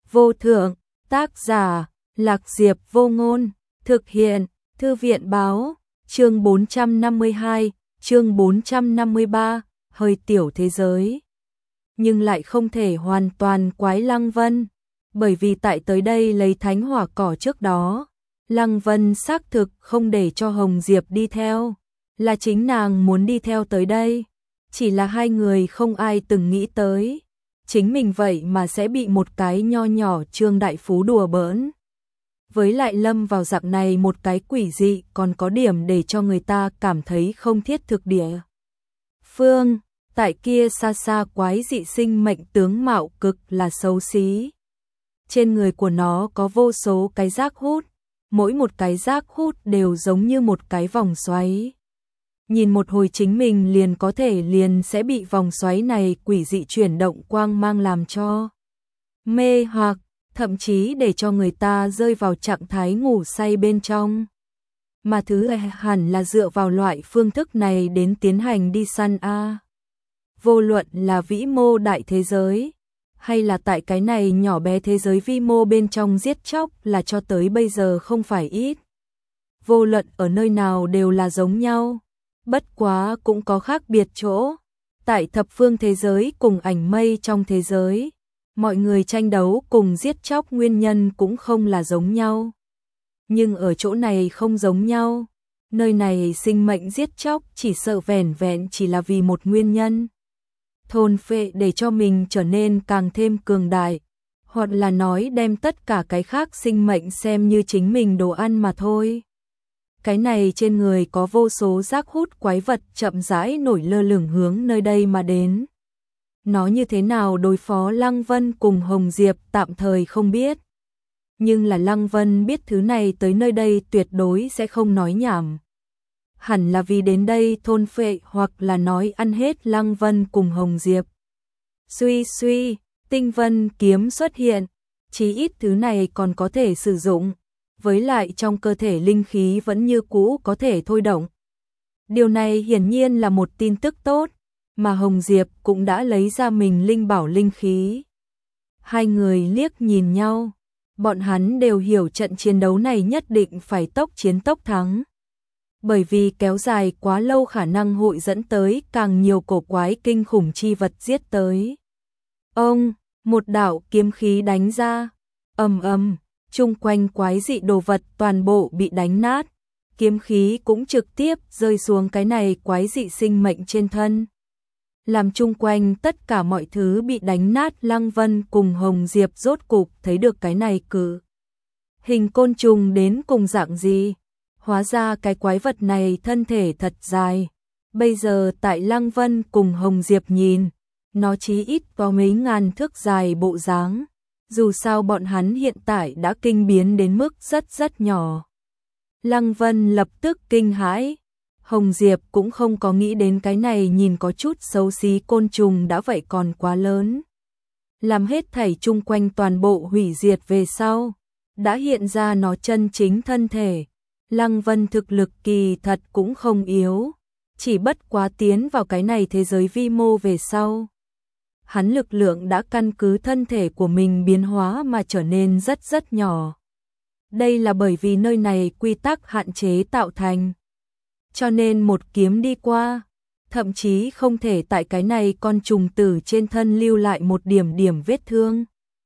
vô thượng, tác giả, Lạc Diệp Vô Ngôn, thực hiện, Thư viện báo, chương 452, chương 453, hơi tiểu thế giới. Nhưng lại không thể hoàn toàn quái Lăng Vân, bởi vì tại tới đây lấy thánh hỏa cỏ trước đó, Lăng Vân xác thực không để cho Hồng Diệp đi theo, là chính nàng muốn đi theo tới đây, chỉ là hai người không ai từng nghĩ tới. Chính mình vậy mà sẽ bị một cái nho nhỏ Trương Đại Phú đùa bỡn. Với lại lâm vào dạng này một cái quỷ dị còn có điểm để cho người ta cảm thấy không thiết thực địa. Phương, tại kia xa xa quái dị sinh mệnh tướng mạo cực là xấu xí. Trên người của nó có vô số cái rác hút, mỗi một cái rác hút đều giống như một cái vòng xoáy. Nhìn một hồi chính mình liền có thể liền sẽ bị vòng xoáy này quỷ dị chuyển động quang mang làm cho mê hoặc, thậm chí để cho người ta rơi vào trạng thái ngủ say bên trong. Mà thứ hẳn là dựa vào loại phương thức này đến tiến hành đi săn a. Vô luận là vĩ mô đại thế giới, hay là tại cái này nhỏ bé thế giới vi mô bên trong giết chóc là cho tới bây giờ không phải ít. Vô luận ở nơi nào đều là giống nhau. Bất quá cũng có khác biệt chỗ, tại thập phương thế giới cùng ảnh mây trong thế giới, mọi người tranh đấu cùng giết chóc nguyên nhân cũng không là giống nhau. Nhưng ở chỗ này không giống nhau, nơi này sinh mệnh giết chóc chỉ sợ vẻn vẹn chỉ là vì một nguyên nhân. Thôn phệ để cho mình trở nên càng thêm cường đại, hoặc là nói đem tất cả cái khác sinh mệnh xem như chính mình đồ ăn mà thôi. Cái này trên người có vô số rác hút quái vật chậm rãi nổi lơ lửng hướng nơi đây mà đến. Nó như thế nào đối phó Lăng Vân cùng Hồng Diệp tạm thời không biết. Nhưng là Lăng Vân biết thứ này tới nơi đây tuyệt đối sẽ không nói nhảm. Hẳn là vì đến đây thôn phệ hoặc là nói ăn hết Lăng Vân cùng Hồng Diệp. Suy suy, tinh vân kiếm xuất hiện, chí ít thứ này còn có thể sử dụng. Với lại trong cơ thể linh khí vẫn như cũ có thể thôi động. Điều này hiển nhiên là một tin tức tốt, mà Hồng Diệp cũng đã lấy ra mình linh bảo linh khí. Hai người liếc nhìn nhau, bọn hắn đều hiểu trận chiến đấu này nhất định phải tốc chiến tốc thắng. Bởi vì kéo dài quá lâu khả năng hội dẫn tới càng nhiều cổ quái kinh khủng chi vật giết tới. Ông, một đạo kiếm khí đánh ra, ầm ầm. Chung quanh quái dị đồ vật toàn bộ bị đánh nát, kiếm khí cũng trực tiếp rơi xuống cái này quái dị sinh mệnh trên thân. Làm chung quanh tất cả mọi thứ bị đánh nát. Lăng Vân cùng Hồng Diệp rốt cục thấy được cái này cử hình côn trùng đến cùng dạng gì. Hóa ra cái quái vật này thân thể thật dài. Bây giờ tại Lăng Vân cùng Hồng Diệp nhìn, nó chí ít có mấy ngàn thước dài bộ dáng. Dù sao bọn hắn hiện tại đã kinh biến đến mức rất nhỏ. Lăng Vân lập tức kinh hãi. Hồng Diệp cũng không có nghĩ đến cái này nhìn có chút xấu xí côn trùng đã vậy còn quá lớn. Làm hết thảy chung quanh toàn bộ hủy diệt về sau, đã hiện ra nó chân chính thân thể. Lăng Vân thực lực kỳ thật cũng không yếu, chỉ bất quá tiến vào cái này thế giới vi mô về sau. Hắn lực lượng đã căn cứ thân thể của mình biến hóa mà trở nên rất nhỏ. Đây là bởi vì nơi này quy tắc hạn chế tạo thành. Cho nên một kiếm đi qua, thậm chí không thể tại cái này con trùng tử trên thân lưu lại một điểm vết thương.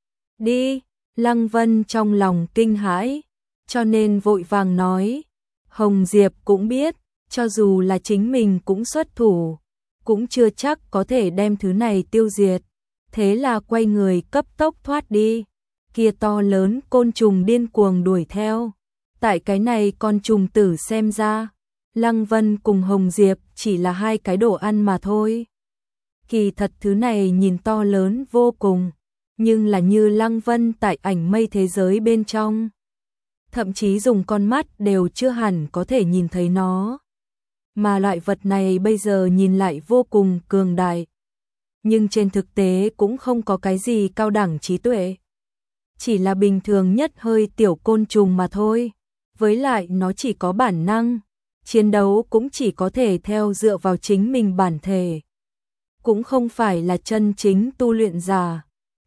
Đi, Lăng Vân trong lòng kinh hãi, cho nên vội vàng nói. Hồng Diệp cũng biết, cho dù là chính mình cũng xuất thủ, cũng chưa chắc có thể đem thứ này tiêu diệt. Thế là quay người cấp tốc thoát đi. Kia to lớn côn trùng điên cuồng đuổi theo. Tại cái này con trùng tử xem ra, Lăng Vân cùng Hồng Diệp chỉ là hai cái đồ ăn mà thôi. Kỳ thật thứ này nhìn to lớn vô cùng, nhưng là như Lăng Vân tại ảnh mây thế giới bên trong. Thậm chí dùng con mắt đều chưa hẳn có thể nhìn thấy nó. Mà loại vật này bây giờ nhìn lại vô cùng cường đại. Nhưng trên thực tế cũng không có cái gì cao đẳng trí tuệ. Chỉ là bình thường nhất hơi tiểu côn trùng mà thôi. Với lại nó chỉ có bản năng. Chiến đấu cũng chỉ có thể theo dựa vào chính mình bản thể. Cũng không phải là chân chính tu luyện giả.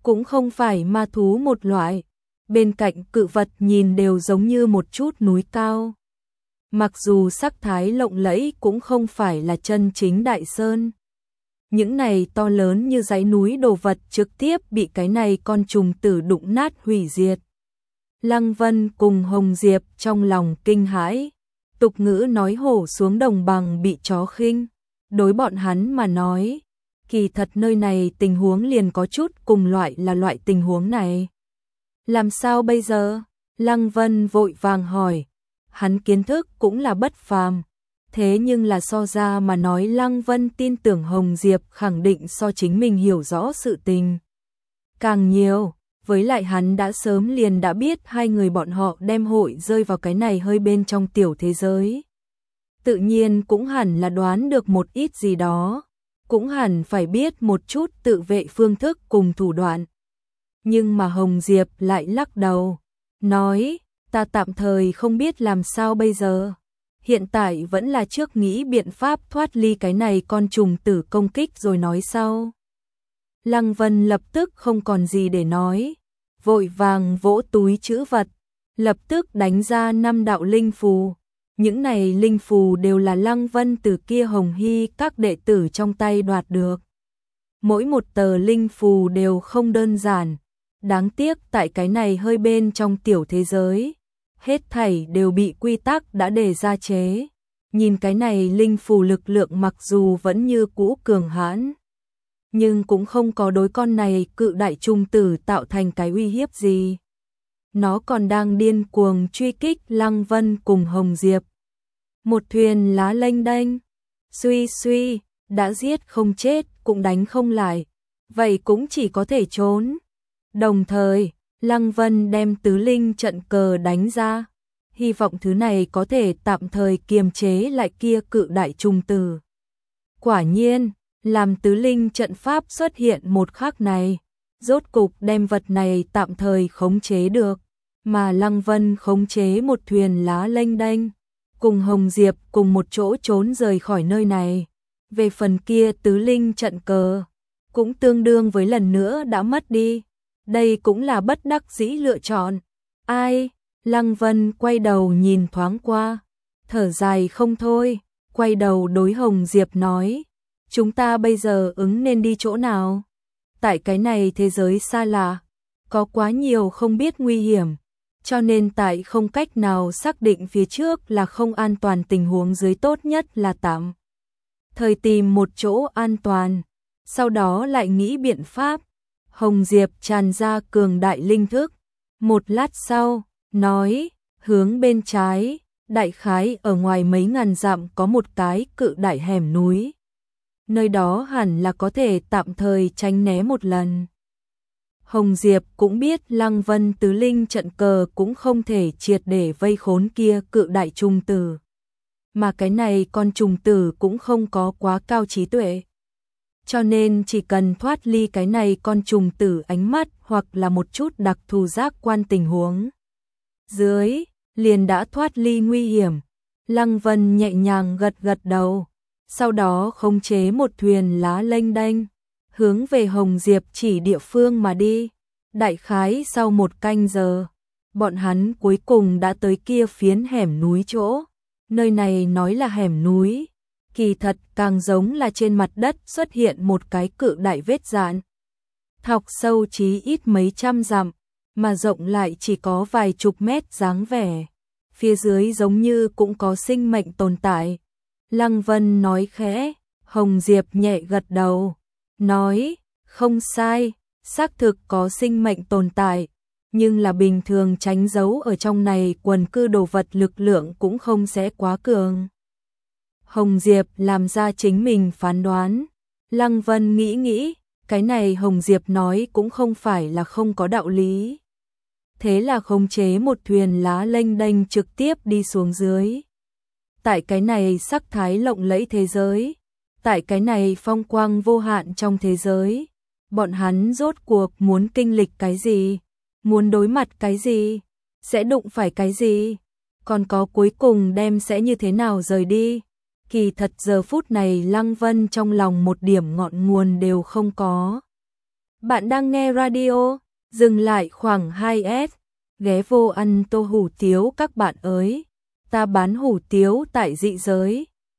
cũng không phải ma thú một loại. Bên cạnh cự vật nhìn đều giống như một chút núi cao. Mặc dù sắc thái lộng lẫy cũng không phải là chân chính đại sơn. Những này to lớn như dãy núi đồ vật trực tiếp bị cái này con trùng tử đụng nát hủy diệt. Lăng Vân cùng Hồng Diệp trong lòng kinh hãi. Tục ngữ nói hổ xuống đồng bằng bị chó khinh. Đối bọn hắn mà nói, kỳ thật nơi này tình huống liền có chút cùng loại là loại tình huống này. Làm sao bây giờ? Lăng Vân vội vàng hỏi. Hắn kiến thức cũng là bất phàm. Thế nhưng là so ra mà nói Lăng Vân tin tưởng Hồng Diệp khẳng định so chính mình hiểu rõ sự tình càng nhiều. Với lại hắn đã sớm liền đã biết hai người bọn họ đem hội rơi vào cái này hơi bên trong tiểu thế giới. Tự nhiên cũng hẳn là đoán được một ít gì đó. Cũng hẳn phải biết một chút tự vệ phương thức cùng thủ đoạn. Nhưng mà Hồng Diệp lại lắc đầu. Nói, ta tạm thời không biết làm sao bây giờ. Hiện tại vẫn là trước nghĩ biện pháp thoát ly cái này con trùng tử công kích rồi nói sau. Lăng Vân lập tức không còn gì để nói. Vội vàng vỗ túi trữ vật. Lập tức đánh ra 5 đạo linh phù. Những này linh phù đều là Lăng Vân từ kia Hồng Hy các đệ tử trong tay đoạt được. Mỗi một tờ linh phù đều không đơn giản. Đáng tiếc tại cái này hơi bên trong tiểu thế giới. Hết thảy đều bị quy tắc đã đề ra chế. Nhìn cái này linh phù lực lượng mặc dù vẫn như cũ cường hãn. Nhưng cũng không có đối con này cự đại trùng tử tạo thành cái uy hiếp gì. Nó còn đang điên cuồng truy kích Lăng Vân cùng Hồng Diệp. Một thuyền lá lênh đênh. Suy suy, đã giết không chết, cũng đánh không lại. Vậy cũng chỉ có thể trốn. Đồng thời, Lăng Vân đem tứ linh trận cờ đánh ra. Hy vọng thứ này có thể tạm thời kiềm chế lại kia cự đại trùng tử. Quả nhiên, làm tứ linh trận pháp xuất hiện một khắc này. Rốt cục đem vật này tạm thời khống chế được. Mà Lăng Vân khống chế một thuyền lá lênh đênh. Cùng Hồng Diệp cùng một chỗ trốn rời khỏi nơi này. Về phần kia tứ linh trận cờ, cũng tương đương với lần nữa đã mất đi. Đây cũng là bất đắc dĩ lựa chọn. Ai? Lăng Vân quay đầu nhìn thoáng qua. Thở dài không thôi. Quay đầu đối Hồng Diệp nói. Chúng ta bây giờ ứng nên đi chỗ nào? Tại cái này thế giới xa lạ. Có quá nhiều không biết nguy hiểm. Cho nên tại không cách nào xác định phía trước là không an toàn tình huống dưới tốt nhất là tạm thời tìm một chỗ an toàn. Sau đó lại nghĩ biện pháp. Hồng Diệp tràn ra cường đại linh thức. Một lát sau, nói, hướng bên trái, đại khái ở ngoài mấy ngàn dặm có một cái cự đại hẻm núi. Nơi đó hẳn là có thể tạm thời tránh né một lần. Hồng Diệp cũng biết Lăng Vân tứ linh trận cờ cũng không thể triệt để vây khốn kia cự đại trùng tử. Mà cái này con trùng tử cũng không có quá cao trí tuệ. Cho nên chỉ cần thoát ly cái này con trùng tử ánh mắt hoặc là một chút đặc thù giác quan tình huống. Dưới, liền đã thoát ly nguy hiểm. Lăng Vân nhẹ nhàng gật gật đầu. Sau đó khống chế một thuyền lá lênh đênh. Hướng về Hồng Diệp chỉ địa phương mà đi. Đại khái sau một canh giờ. Bọn hắn cuối cùng đã tới kia phiến hẻm núi chỗ. Nơi này nói là hẻm núi. Kỳ thật càng giống là trên mặt đất xuất hiện một cái cự đại vết dạn. Thọc sâu chí ít mấy trăm dặm, mà rộng lại chỉ có vài chục mét dáng vẻ. Phía dưới giống như cũng có sinh mệnh tồn tại. Lăng Vân nói khẽ, Hồng Diệp nhẹ gật đầu. Nói, không sai, xác thực có sinh mệnh tồn tại. Nhưng là bình thường tránh giấu ở trong này quần cư đồ vật lực lượng cũng không sẽ quá cường. Hồng Diệp làm ra chính mình phán đoán. Lăng Vân nghĩ, cái này Hồng Diệp nói cũng không phải là không có đạo lý. Thế là khống chế một thuyền lá lênh đênh trực tiếp đi xuống dưới. Tại cái này sắc thái lộng lẫy thế giới, tại cái này phong quang vô hạn trong thế giới, bọn hắn rốt cuộc muốn kinh lịch cái gì, muốn đối mặt cái gì, sẽ đụng phải cái gì, còn có cuối cùng đem sẽ như thế nào rời đi. Kỳ thật giờ phút này Lăng Vân trong lòng một điểm ngọn nguồn đều không có. Bạn đang nghe radio, dừng lại khoảng 2S, ghé vô ăn tô hủ tiếu các bạn ơi. Ta bán hủ tiếu tại dị giới.